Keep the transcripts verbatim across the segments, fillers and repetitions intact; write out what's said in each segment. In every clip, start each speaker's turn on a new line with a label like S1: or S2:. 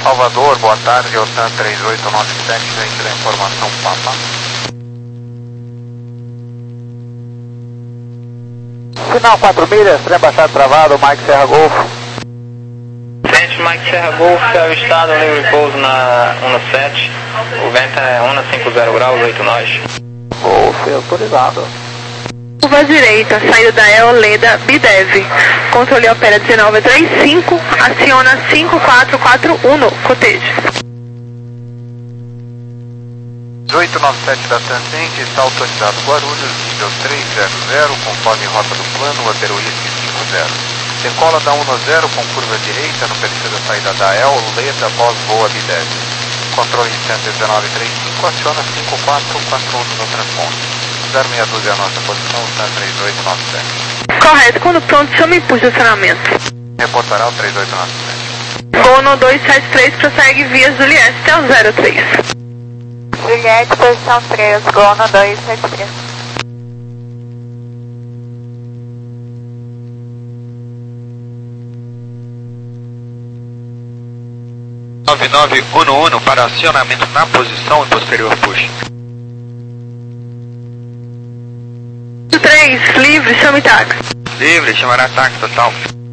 S1: Salvador, boa tarde, OTAN três oito nove sete, gente da informação Papa.
S2: Sinal quatro milhas, trem baixado travado, Mike Serra Golf.
S3: Gente, Mike Serra Golf, avistado, livre pouso na um sete, o vento é um cinquenta graus, oito nós.
S2: Golf, autorizado.
S4: Curva direita, saída da Eoleda, Bidev. Controle opera dezenove trinta e cinco, aciona cinco quatro quatro um, cotejo.
S1: dezoito nove sete da Tangente, está autorizado Guarulhos, nível trezentos, conforme rota do plano, roteiro I S cinquenta. Decola da um zero com curva direita no perfil da saída da Eoleda, pós-voa Bidev. Controle cento e dezenove trinta e cinco, aciona cinco quatro quatro um no transponder. zero seis doze é a nossa posição, OTAN três oito nove sete.
S4: Correto, quando pronto, chama e puxa o acionamento.
S1: Reportará o três oito nove sete.
S4: Gono dois sete três, prossegue via Juliette até o zero três.
S5: Juliette, posição três, Gono dois sete três.
S1: nove nove um um para acionamento na posição e posterior push.
S4: três, livre, chame táxi.
S1: Livre, chamará táxi total.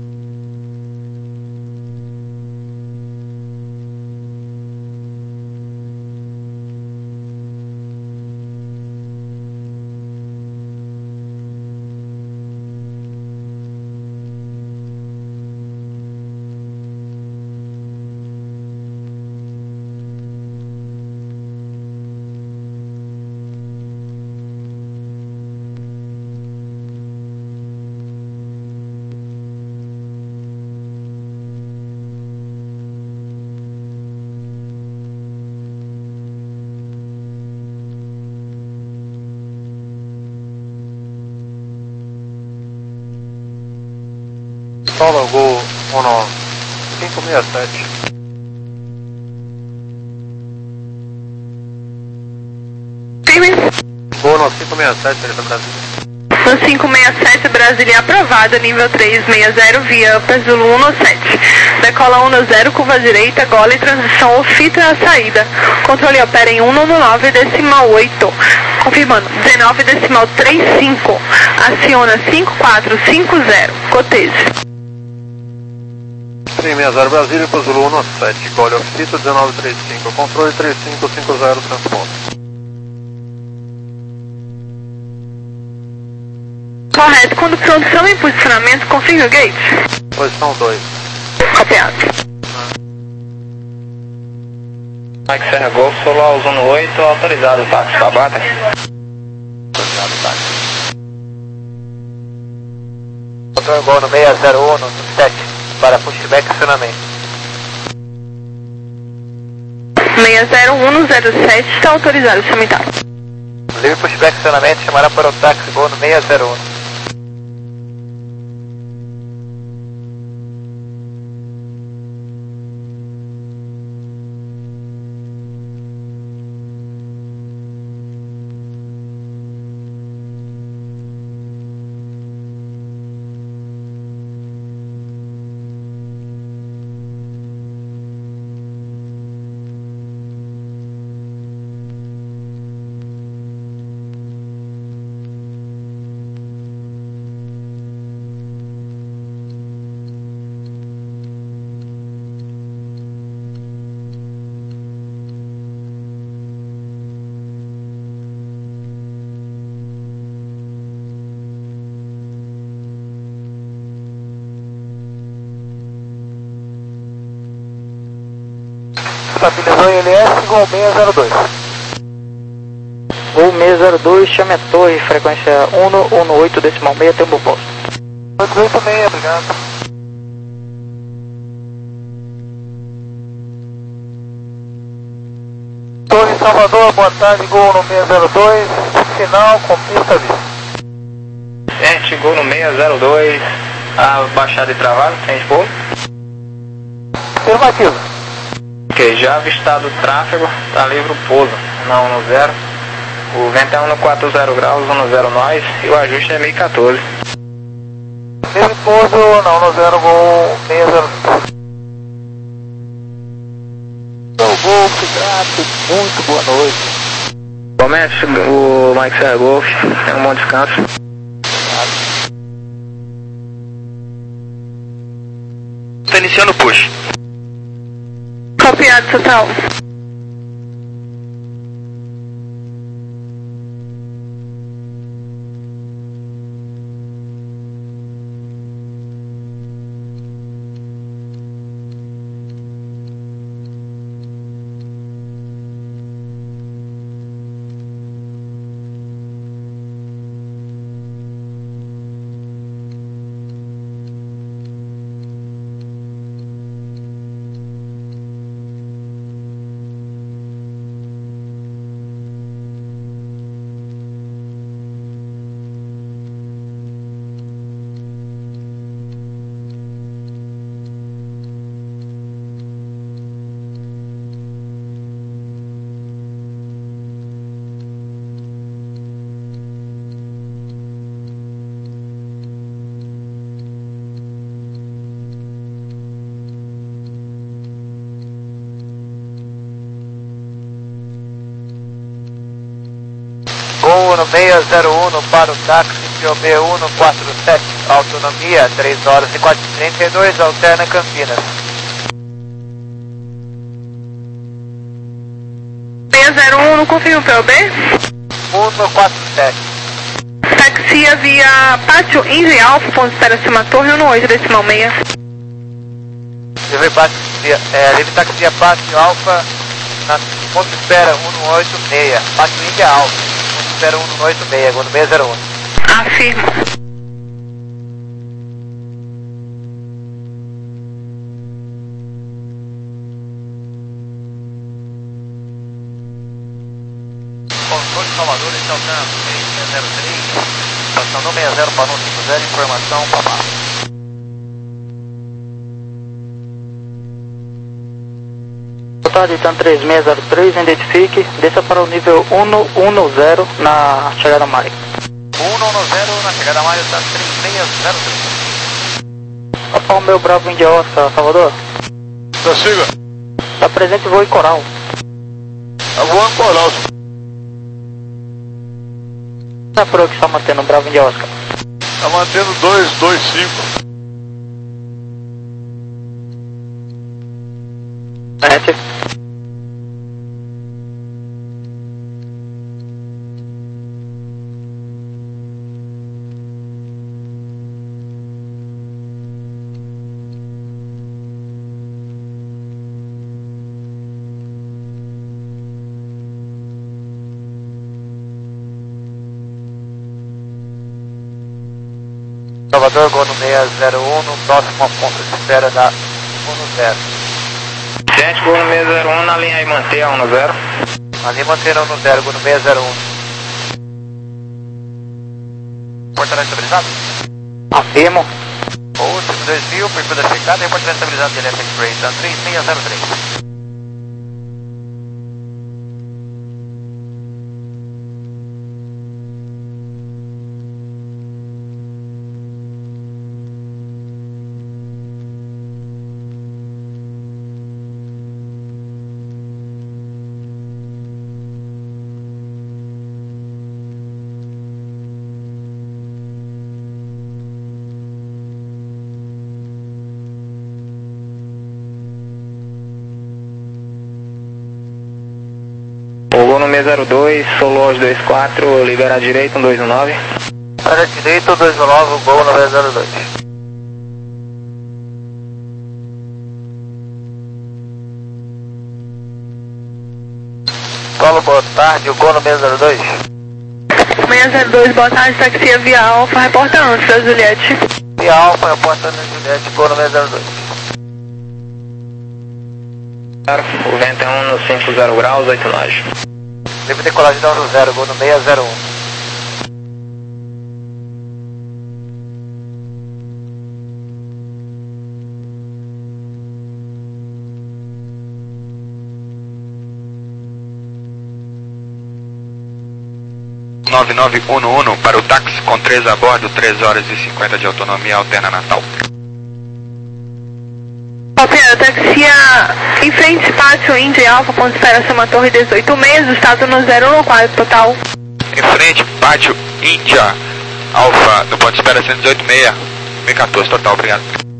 S2: Solo Gol um cinco seis sete.
S4: Firme.
S2: Gol no cinco seis sete, ele tá Brasília.
S4: No cinco seis sete, Brasília aprovada, nível três seis zero, via Upper Zulu um sete. Decola um zero, curva direita, gola e transição ofita a saída. Controle opera em um nove decimal oito. Confirmando, dezenove decimal trinta e cinco. Aciona cinco quatro cinco zero. Cotejo.
S2: três seis zero Brasília, para Zulu um sete, Gole Ofito dezenove trinta e cinco, controle três cinco cinco zero, transponder.
S4: Correto, quando pronto, chama em posicionamento, confirme o gate.
S2: Posição dois.
S4: Copiado.
S3: Mike Serra Golf, Solar Uno oito, autorizado o táxi para Bata.
S2: Autorizado o táxi. Controle Gol no seis zero um sete, para pushback acionamento.
S4: seis zero um zero sete, está autorizado, chame táxi.
S2: Livre pushback acionamento, chamará para o táxi Gol no seis zero um. Estabilizou em L S, Gol seis zero dois.
S6: Gol seis zero dois, chame a torre, frequência um um oito decimal seis, tempo posto.
S2: oito oito seis, obrigado. Torre Salvador, boa tarde, Gol no seis zero dois, sinal com pista vista.
S3: Gente, Gol no seis zero dois, a baixada e travada, sem expor.
S2: Afirmativo.
S3: Ok, já avistado o tráfego, está livre o pouso, na um zero. O vento é um quatro zero graus, um zero nós, e o ajuste é mil e quatorze.
S2: Livre pouso, na um zero, Gol seis zero. Gol seis zero dois, Gol no seis zero dois, sinal com pista vista. Afirmativo. Ok, já avistado o tráfego, está livre o pouso, na um zero. O vento é um quatro zero graus, um zero nós, e o ajuste é mil e quatorze. Livre pouso, na um zero, Gol seis zero. Gol seis zero dois,
S6: Golf, grato, muito boa noite.
S3: Comece o Mike Sierra Golf, tenha um bom descanso.
S1: Está iniciando o push.
S4: Copiado total.
S2: Gol no seis zero um para o táxi P O B cento e quarenta e sete, autonomia três horas e quatro e trinta e dois, alterna Campinas.
S4: seis zero um, confirma o P O B?
S2: cento e quarenta e sete.
S4: Taxia via Pátio Indy Alfa, ponto de espera acima torre, um oito decimal seis.
S2: Livre taxia, é, livre taxia Pátio Alfa, na ponto de espera cento e oitenta e seis, Pátio Indy Alfa. Espera cento e oitenta e seis, agora no seis zero um.
S4: Afirmo.
S2: Controle de Salvador, esse é o trânsito três seis zero três, estação do seis zero para cinco zero, informação, papá.
S6: Total três seis zero três, identifique, desça para o nível cento e dez na chegada Maio.
S2: cento e dez na chegada Maio, está três seis zero três.
S6: Alfa Romeo Bravo India Oscar, Salvador.
S1: Prossiga.
S6: Está presente voo em Coral.
S1: Tá voando em Coral.
S6: Qual é por que está mantendo o Bravo India Oscar?
S1: Tá mantendo dois dois cinco.
S6: Gente.
S2: Salvador, gol no seis zero um, no próximo ponto de espera da cento zero.
S3: Gente, gol no seis zero um, na linha aí manter a cento zero.
S2: Ali manteram no zero, gol no seis zero um. Portará estabilizado?
S6: Afirmo.
S2: Ou dois mil, perfil da chegada e portará estabilizado de Electric Freight, tá três seis zero três.
S3: Gol no seis zero dois, Solos dois quatro, libera a direita, um dois nove.
S2: Para a direita, dois nove, gol no seis zero dois. Paulo, boa tarde, o gol no seis zero dois.
S4: seis zero dois, boa tarde, taxia via Alfa, reporta antes da Juliette.
S2: Via Alfa, reporta na Juliette, gol no seis zero dois.
S3: O vento é um no cinco zero graus, oito nós.
S2: Livre decolagem da cento zero, gol no seis zero um.
S1: nove nove um um para o táxi com três a bordo, três horas e cinquenta de autonomia, alterna Natal.
S4: Copiado, taxia Em frente, pátio Indy Alfa, ponto espera Sama Torre dezoito meses, estado no zero um quatro total.
S1: Em frente, pátio Índia Alfa, do ponto de espera cento e dezoito seis, meio quatorze total, obrigado.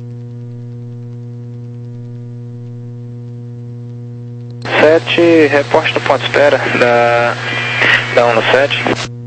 S3: sete, reporte do ponto de espera da, da um no sete.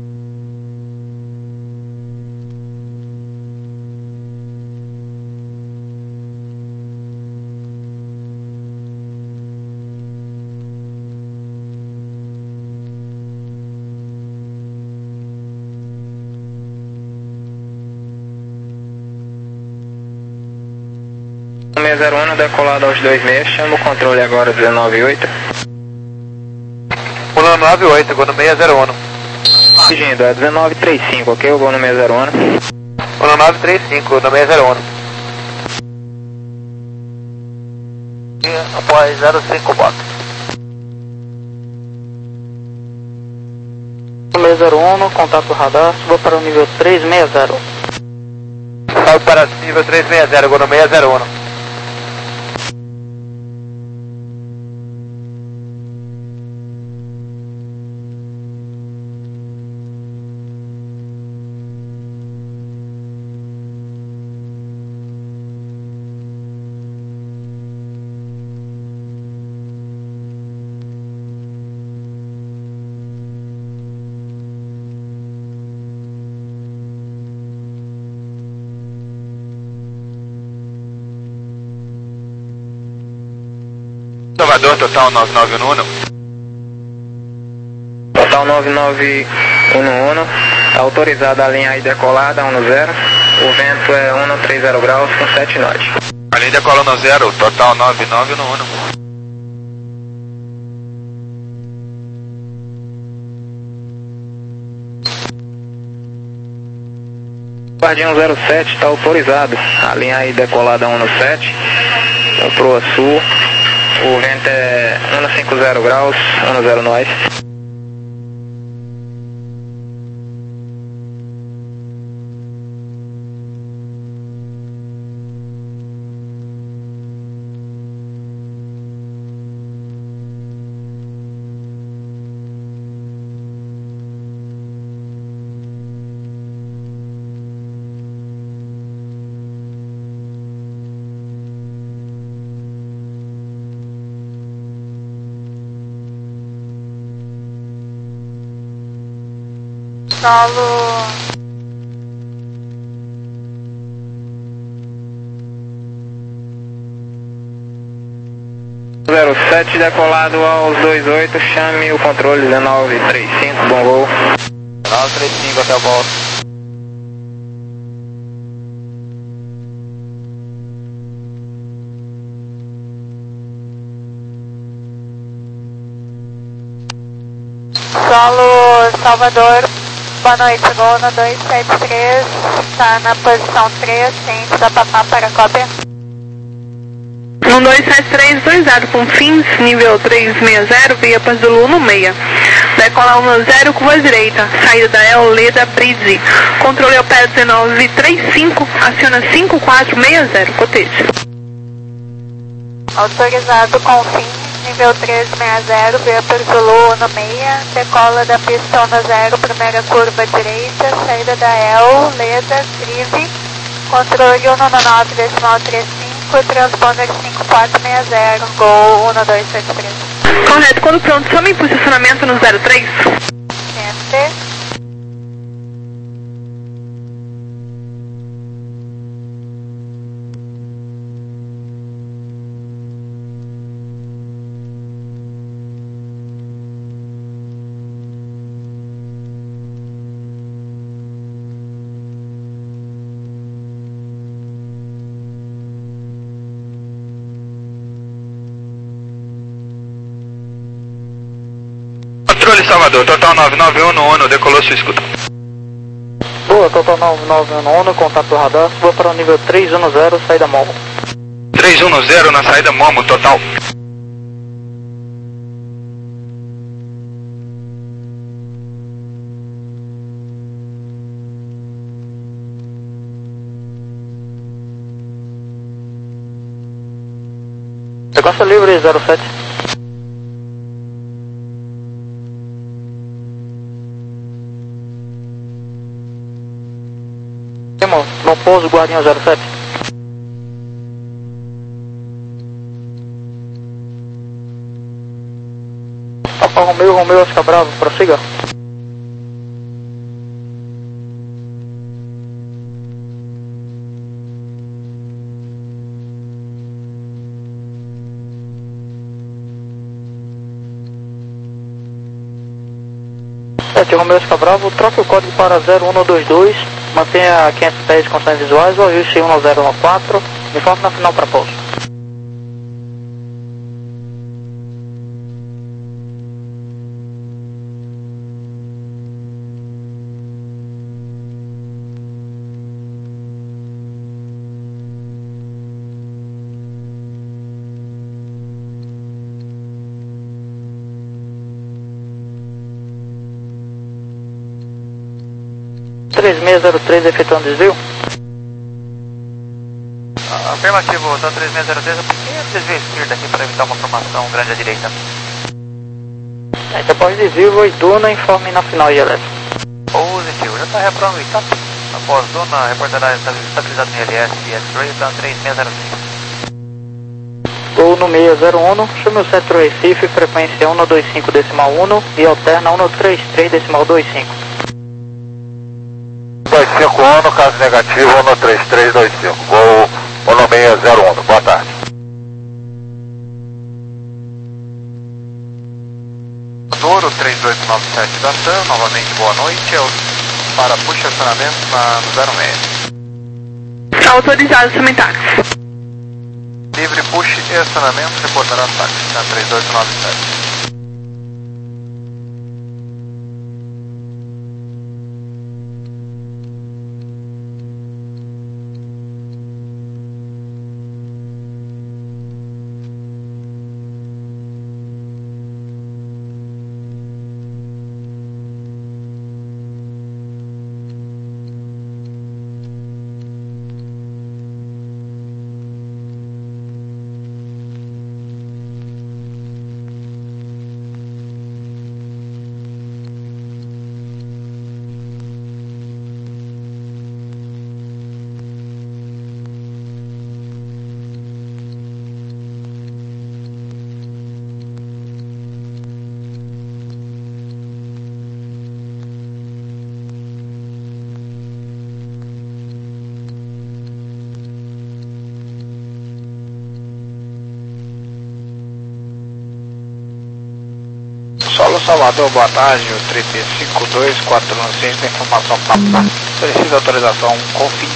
S3: seis zero um, decolado aos dois meses, chama o controle agora dezenove oito.
S2: um nove oito, gol no seis zero um.
S3: Corrigindo, é dezenove trinta e cinco, ok? O gol no seis zero um.
S2: um nove três cinco, no seis zero um. Após zero cinco, bota.
S6: seis zero um, contato radar, suba para o nível três seis zero.
S2: Salve para nível três seis zero, gol no seis zero um.
S1: Salvador, total nove nove um um.
S3: Total nove nove um um, autorizada a linha aí decolada um zero, o vento é um trinta graus com sete knots.
S1: A linha decola um zero, total nove nove um um.
S3: Guardinha zero sete está autorizado, a linha aí decolada um sete, proa sul, o vento é um cinquenta graus, um zero nós.
S5: Solo
S3: zero sete decolado aos vinte e oito, chame o controle dezenove trinta e cinco, bom voo.
S2: dezenove trinta e cinco até o volta.
S5: Solo Salvador, boa noite, gol no dois sete três, está na posição três, ciente da Papá para cópia.
S4: um dois sete três dois zero com fins, nível três seis zero, via para Zulu no seis. Decola um zero, curva direita, saída da El Leda Bridge. Controle opera dezenove trinta e cinco, aciona cinco quatro seis zero, cotejo.
S5: Autorizado com fim, nível três seis zero, via para Zulu no seis, decola da pista um zero, primeira curva direita, saída da El Leda Bridge. Controle um nove decimal trinta e cinco, transponder cinco quatro seis zero, gol um dois sete três.
S4: Correto, quando pronto, chame em posicionamento no zero três.
S5: Enter.
S1: Controle Salvador, total nove nove um um, decolou sua escuta.
S6: Boa, total nove nove um um, contato radar, suba para o nível três um zero, saída Momo.
S1: três um zero na saída Momo, total.
S6: Costa livre zero sete. Irmão, no pouso Guardinha zero sete. Alfa Romeo, Romeo Oscar Bravo, prossiga. sete Romeo Oscar Bravo, troque o código para zero um dois dois, mantenha quinhentos pés de condições visuais, o ajuste um zero um quatro, informe na final para pouso. três seis zero três efetuando desvio.
S2: Afirmativo, tá três seis zero três, por que desvio esquerda aqui para evitar uma formação grande à direita?
S6: Aí depois desvio e duna, informe na final de elétrico.
S2: Positivo, já está reparando o estado. Após duna, reportará estabilizado no I L S e X-Ray, tá três seis zero três.
S6: Gol no seis zero um, chame o centro Recife, frequência um dois cinco decimal um e alterna um três três decimal dois cinco.
S1: dois cinco um, caso negativo, um três três dois cinco. Voo um seis zero um, boa tarde. Douro três oito nove sete da TAM, novamente boa noite, é o para push acionamento na, no zero seis.
S4: Autorizado, também táxi.
S1: Livre push e acionamento, reportará táxi na três oito nove sete.
S7: Solo Salvador, boa tarde, o tripé cinco dois quatro um seis da informação para solicita autorização Confins.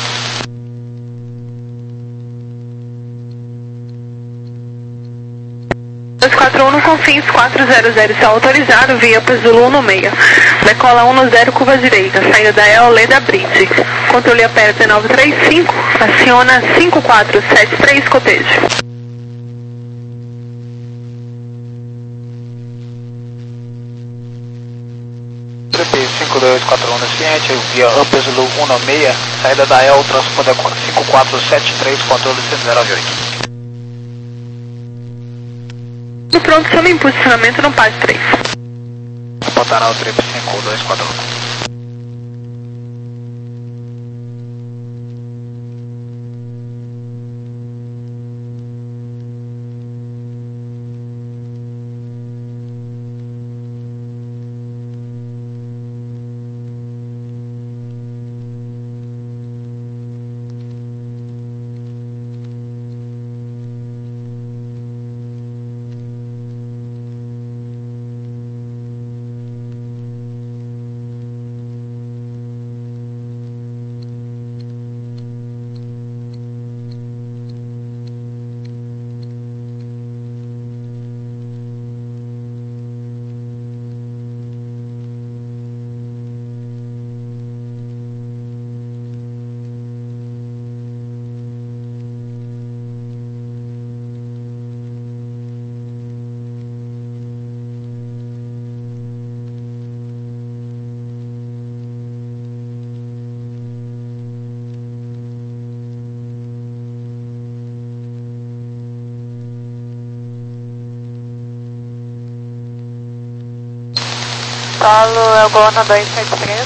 S4: dois quatro um no Confins quatro zero zero está autorizado, via para Zulu um seis. Decola um zero, curva direita, saída da E O Leda Bridge. Controle aperta nove três cinco, aciona cinco quatro sete três, cotejo.
S7: cinco dois quatro um ciente, via Upper Zulu um seis, saída da E L, transponder cinco quatro sete três, controle cento e oito.
S4: No pronto, chama em posicionamento no P A S três.
S7: Botará o trip cinco dois quatro um.
S5: solo é o Gol no dois sete três.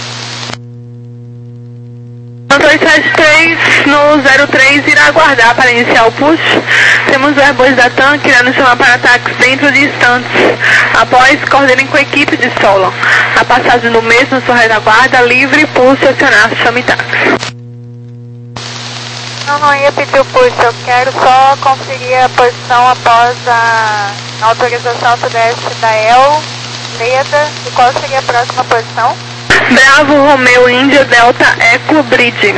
S4: No dois sete três, no zero três, irá aguardar para iniciar o push. Temos os airboys da TAM irão chamar para ataques dentro de instantes. Após, coordenem com a equipe de solo. A passagem do mesmo sua retaguarda livre, pulso acionar chame táxi.
S5: Não, não ia pedir o push, eu quero só conferir a posição após a autorização autodestre da E L, Leda, e qual seria a próxima posição?
S4: Bravo, Romeo, Índia, Delta, Eco, Bridge.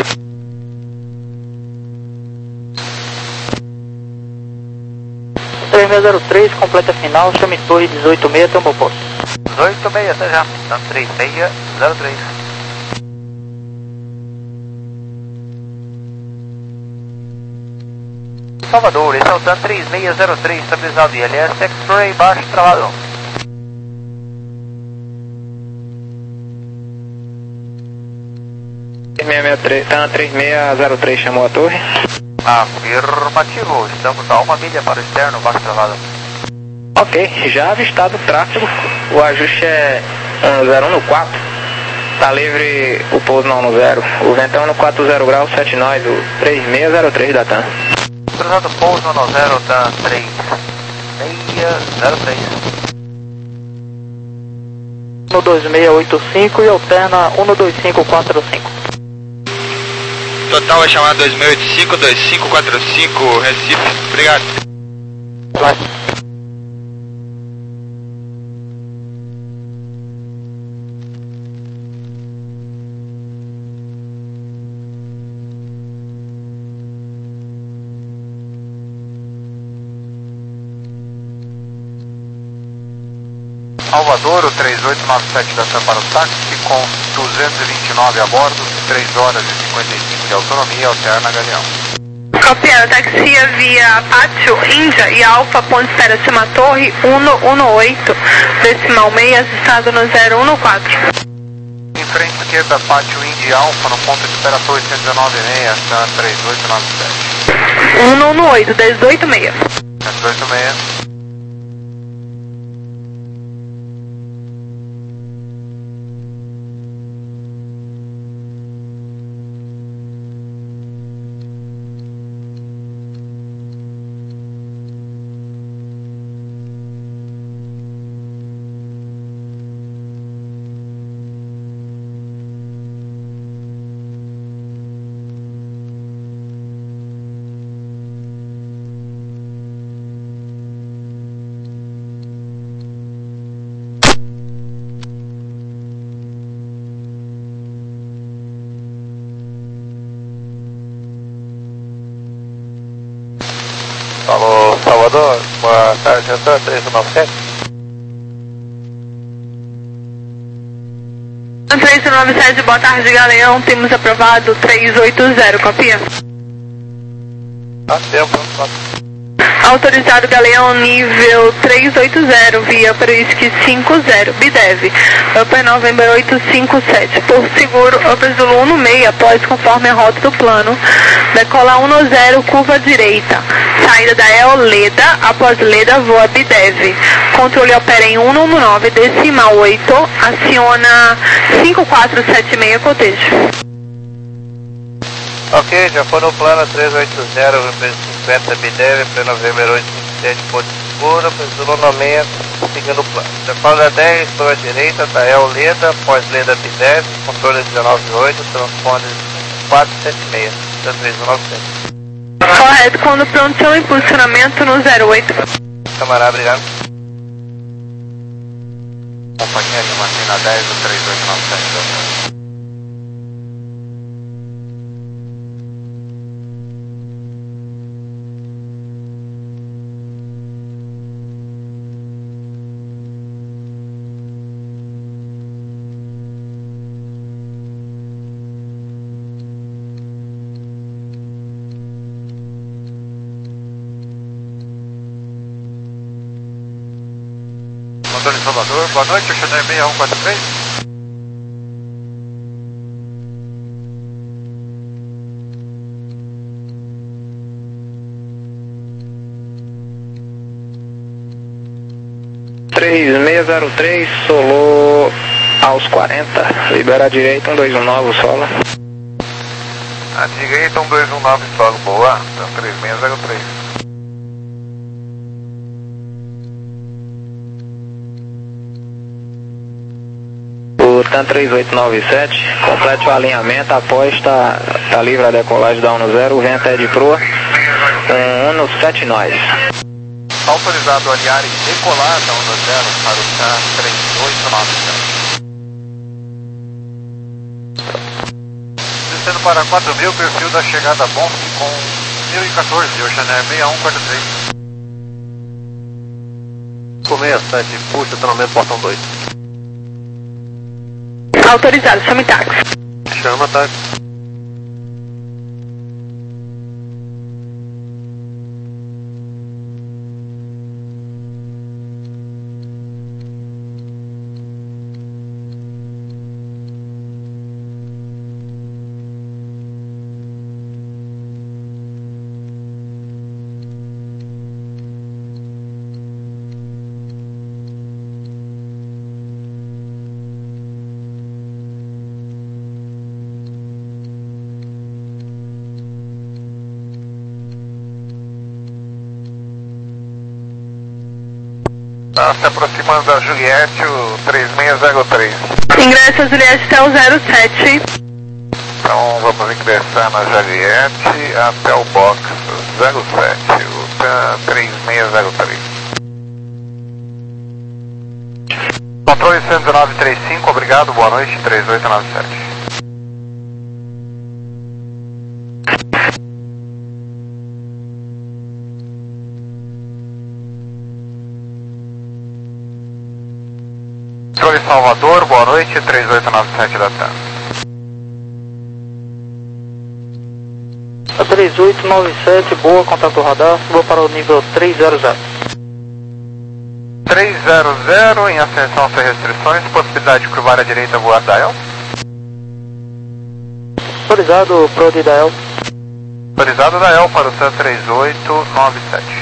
S6: três seis zero três, completa final, chame torre dezoito seis, tomou posto.
S2: dezoito seis, até já. Então, três seis zero três. Salvador, esse é o TAM três seis zero três, estabilizado I L S, X-Ray, baixo, travado.
S3: três seis zero três, TAM três seis zero três, chamou a torre.
S2: Afirmativo, estamos a uma milha para o externo, baixo, travado.
S3: Ok, já avistado o tráfego, o ajuste é um zero um no quatro, tá livre o pouso no um zero, o vento é um no quatro zero graus, sete nós, o três seis zero três da TAM.
S2: Cruzado pouso no zero, TAM três seis zero três.
S6: No dois seis oito cinco e alterna um no dois cinco quatro cinco.
S1: Total vai chamar dois seis oito cinco, dois cinco quatro cinco, Recife. Obrigado.
S6: Vai.
S1: Salvador, o três oito nove sete da TAM para o táxi, com duzentos e vinte e nove a bordo, três horas e cinquenta e cinco de autonomia, alterna Galeão.
S4: Copiando, taxia via Pátio, Índia e Alfa, ponto espera cima torre, um um oito, decimal seis, estado no zero um quatro.
S1: Em frente esquerda, Pátio Índia e Alfa, no ponto de espera torre cento e dezenove seis, TAM três oito nove sete.
S4: um um oito, dezoito seis.
S1: dezoito seis.
S2: Alô, Salvador, boa tarde, TAM três nove sete.
S4: três nove sete, boa tarde, Galeão, temos aprovado três oito zero, copia.
S2: Tá tempo, tá.
S4: Autorizado Galeão nível três oito zero, via para o whisky cinco zero, Bidev, Upper November oito cinco sete, por seguro, Upper Zulu um seis, após conforme a rota do plano, decola um zero, curva direita, saída da E L Leda, após Leda voa Bidev, controle opera em um um nove, decimal oito, aciona cinco quatro sete seis, cotejo.
S2: Ok, já foi no plano três oito zero, cinquenta Bidev, para November oito cinco sete, ponto seguro, Zulu no seis, seguindo o plano. Decola dez, para a direita, da E L Leda, após Leda Bidev, controle dezenove oito, transpone quatro sete seis, três nove sete.
S4: Correto, quando pronto, impulsionamento no zero oito.
S2: Camarada, obrigado.
S1: Companhia de Martina dez, o três oito nove sete da TAM. Motor de Salvador, boa noite, Chanel seis um quatro três.
S3: três seis zero três, solou aos quarenta, libera a direita, um dois um nove, solo.
S1: A direita, um dois um nove, solo, boa, então três seis zero três.
S3: O TAM três oito nove sete, complete o alinhamento, após está tá livre a decolagem da Uno zero, o vento é de proa, um Uno sete nós.
S1: Autorizado a alinhar e decolar da Uno zero para o TAM três oito nove sete. Descendo para quatro mil, perfil da chegada bom com mil e quatorze, Ocean Air seis um quatro três. Com seis sete, puxa, estacionamento portão dois.
S4: Autorizado, chame táxi.
S1: Chama táxi. Tá se aproximando da Juliette, o três seis zero três.
S4: Ingressa Juliette até o zero sete.
S1: Então vamos ingressar na Juliette até o box zero sete, o TAM três seis zero três. Controle cento e nove trinta e cinco, obrigado, boa noite, três oito nove sete. Controle Salvador, boa noite, três oito nove sete da TAM.
S6: A três oito nove sete, boa, contato radar, suba para o nível três zero zero.
S1: três zero zero, em ascensão sem restrições, possibilidade de curvar à direita, voar dial.
S6: Autorizado, Pro de dial.
S1: Autorizado dial para o TAM três oito nove sete.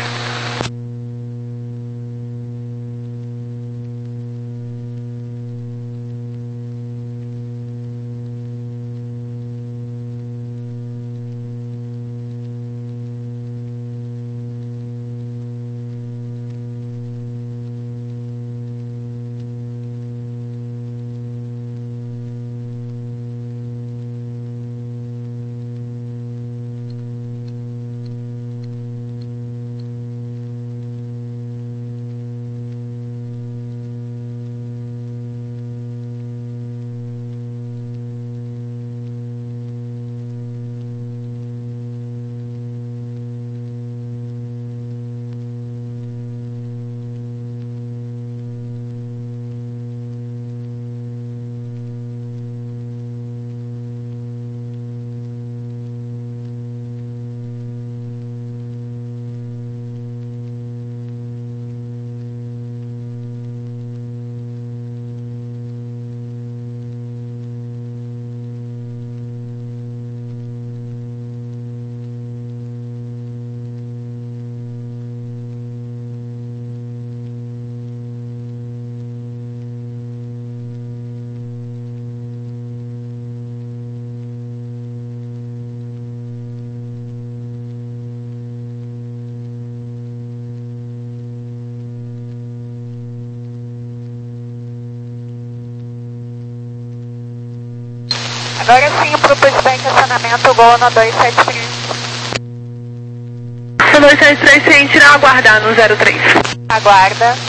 S5: Agora sim, para o pushback acionamento, Gol no dois sete três.
S4: No dois sete três, ciente, não aguardar no zero três.
S5: Aguarda.